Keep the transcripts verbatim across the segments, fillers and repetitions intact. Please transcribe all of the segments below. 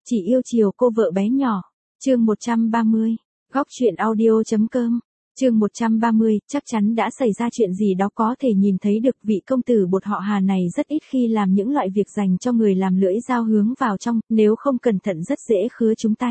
chỉ yêu chiều cô vợ bé nhỏ. Chương một trăm ba mươi. Góc truyện audio.com. Chương một trăm ba mươi, chắc chắn đã xảy ra chuyện gì đó có thể nhìn thấy được. Vị công tử bột họ Hà này rất ít khi làm những loại việc dành cho người làm lưỡi dao hướng vào trong, nếu không cẩn thận rất dễ khứa trúng tay.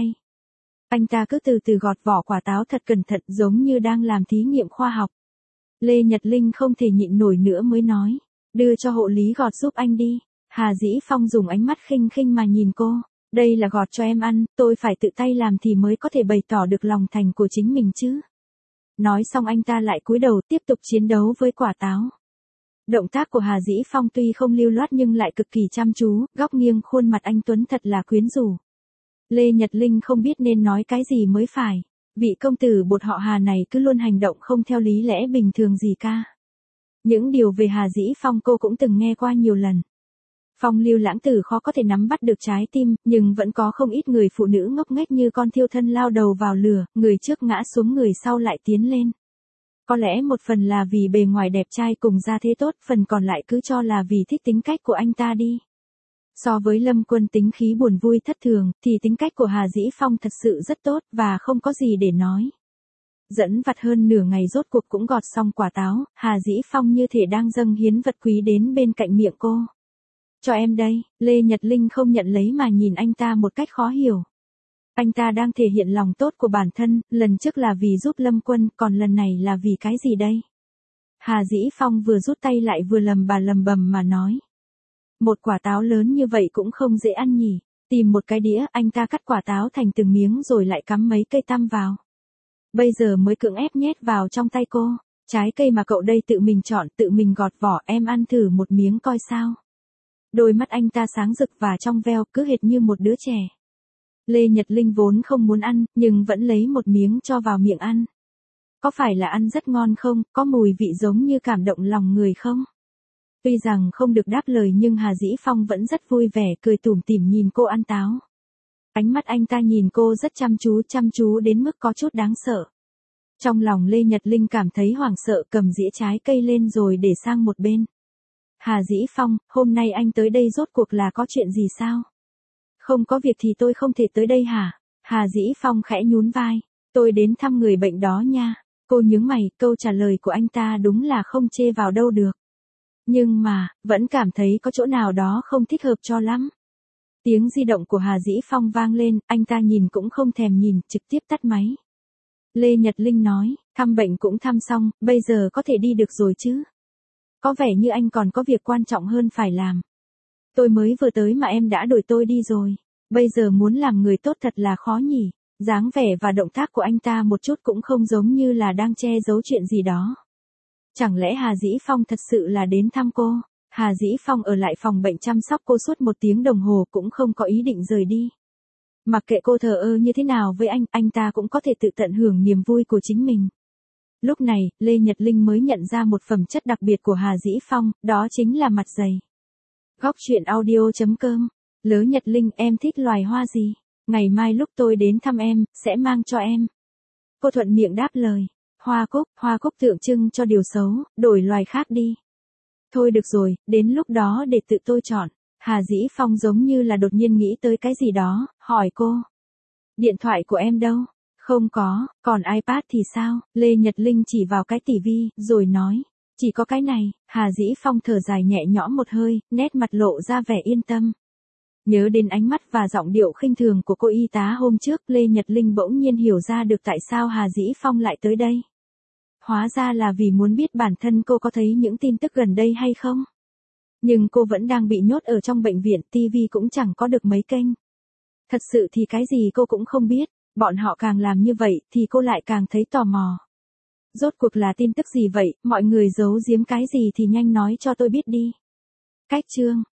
Anh ta cứ từ từ gọt vỏ quả táo thật cẩn thận, giống như đang làm thí nghiệm khoa học. Lê Nhật Linh không thể nhịn nổi nữa mới nói, đưa cho hộ lý gọt giúp anh đi. Hà Dĩ Phong dùng ánh mắt khinh khinh mà nhìn cô, đây là gọt cho em ăn, tôi phải tự tay làm thì mới có thể bày tỏ được lòng thành của chính mình chứ. Nói xong anh ta lại cúi đầu tiếp tục chiến đấu với quả táo. Động tác của Hà Dĩ Phong tuy không lưu loát nhưng lại cực kỳ chăm chú, góc nghiêng khuôn mặt anh tuấn thật là quyến rũ. Lê Nhật Linh không biết nên nói cái gì mới phải. Vị công tử bột họ Hà này cứ luôn hành động không theo lý lẽ bình thường gì cả. Những điều về Hà Dĩ Phong cô cũng từng nghe qua nhiều lần. Phong lưu lãng tử khó có thể nắm bắt được trái tim, nhưng vẫn có không ít người phụ nữ ngốc nghếch như con thiêu thân lao đầu vào lửa, người trước ngã xuống người sau lại tiến lên. Có lẽ một phần là vì bề ngoài đẹp trai cùng gia thế tốt, phần còn lại cứ cho là vì thích tính cách của anh ta đi. So với Lâm Quân tính khí buồn vui thất thường, thì tính cách của Hà Dĩ Phong thật sự rất tốt, và không có gì để nói. Dẫn vặt hơn nửa ngày rốt cuộc cũng gọt xong quả táo, Hà Dĩ Phong như thể đang dâng hiến vật quý đến bên cạnh miệng cô. Cho em đây, Lê Nhật Linh không nhận lấy mà nhìn anh ta một cách khó hiểu. Anh ta đang thể hiện lòng tốt của bản thân, lần trước là vì giúp Lâm Quân, còn lần này là vì cái gì đây? Hà Dĩ Phong vừa rút tay lại vừa lầm bà lầm bầm mà nói. Một quả táo lớn như vậy cũng không dễ ăn nhỉ. Tìm một cái đĩa, anh ta cắt quả táo thành từng miếng rồi lại cắm mấy cây tăm vào. Bây giờ mới cưỡng ép nhét vào trong tay cô. Trái cây mà cậu đây tự mình chọn, tự mình gọt vỏ, em ăn thử một miếng coi sao. Đôi mắt anh ta sáng rực và trong veo, cứ hệt như một đứa trẻ. Lê Nhật Linh vốn không muốn ăn, nhưng vẫn lấy một miếng cho vào miệng ăn. Có phải là ăn rất ngon không, có mùi vị giống như cảm động lòng người không? Tuy rằng không được đáp lời nhưng Hà Dĩ Phong vẫn rất vui vẻ, cười tủm tỉm nhìn cô ăn táo. Ánh mắt anh ta nhìn cô rất chăm chú, chăm chú đến mức có chút đáng sợ. Trong lòng Lê Nhật Linh cảm thấy hoảng sợ, cầm dĩa trái cây lên rồi để sang một bên. Hà Dĩ Phong, hôm nay anh tới đây rốt cuộc là có chuyện gì sao? Không có việc thì tôi không thể tới đây hả? Hà Dĩ Phong khẽ nhún vai. Tôi đến thăm người bệnh đó nha. Cô nhướng mày, câu trả lời của anh ta đúng là không chê vào đâu được. Nhưng mà, vẫn cảm thấy có chỗ nào đó không thích hợp cho lắm. Tiếng di động của Hà Dĩ Phong vang lên, anh ta nhìn cũng không thèm nhìn, trực tiếp tắt máy. Lê Nhật Linh nói, thăm bệnh cũng thăm xong, bây giờ có thể đi được rồi chứ? Có vẻ như anh còn có việc quan trọng hơn phải làm. Tôi mới vừa tới mà em đã đuổi tôi đi rồi. Bây giờ muốn làm người tốt thật là khó nhỉ. Dáng vẻ và động tác của anh ta một chút cũng không giống như là đang che giấu chuyện gì đó. Chẳng lẽ Hà Dĩ Phong thật sự là đến thăm cô? Hà Dĩ Phong ở lại phòng bệnh chăm sóc cô suốt một tiếng đồng hồ cũng không có ý định rời đi. Mặc kệ cô thờ ơ như thế nào với anh, anh ta cũng có thể tự tận hưởng niềm vui của chính mình. Lúc này, Lê Nhật Linh mới nhận ra một phẩm chất đặc biệt của Hà Dĩ Phong, đó chính là mặt dày. Góc truyện audio.com. Lớ Nhật Linh, em thích loài hoa gì? Ngày mai lúc tôi đến thăm em, sẽ mang cho em. Cô thuận miệng đáp lời. Hoa cúc, hoa cúc tượng trưng cho điều xấu, đổi loài khác đi. Thôi được rồi, đến lúc đó để tự tôi chọn. Hà Dĩ Phong giống như là đột nhiên nghĩ tới cái gì đó, hỏi cô. Điện thoại của em đâu? Không có, còn iPad thì sao? Lê Nhật Linh chỉ vào cái tivi, rồi nói. Chỉ có cái này. Hà Dĩ Phong thở dài nhẹ nhõm một hơi, nét mặt lộ ra vẻ yên tâm. Nhớ đến ánh mắt và giọng điệu khinh thường của cô y tá hôm trước, Lê Nhật Linh bỗng nhiên hiểu ra được tại sao Hà Dĩ Phong lại tới đây. Hóa ra là vì muốn biết bản thân cô có thấy những tin tức gần đây hay không. Nhưng cô vẫn đang bị nhốt ở trong bệnh viện, tivi cũng chẳng có được mấy kênh. Thật sự thì cái gì cô cũng không biết, bọn họ càng làm như vậy thì cô lại càng thấy tò mò. Rốt cuộc là tin tức gì vậy, mọi người giấu giếm cái gì thì nhanh nói cho tôi biết đi. Cách chương